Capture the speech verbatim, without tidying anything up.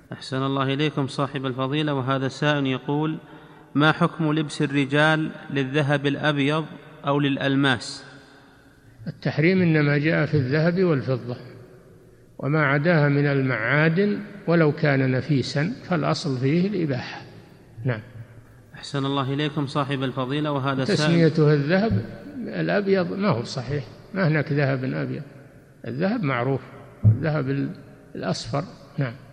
أحسن الله إليكم صاحب الفضيلة. وهذا سائل يقول: ما حكم لبس الرجال للذهب الأبيض أو للألماس؟ التحريم إنما جاء في الذهب والفضة، وما عداها من المعادن ولو كان نفيسا فالأصل فيه الإباحة. نعم. أحسن الله إليكم صاحب الفضيلة. وهذا تسميته الذهب الأبيض ما هو صحيح، ما هناك ذهب أبيض، الذهب معروف، الذهب الأصفر. نعم.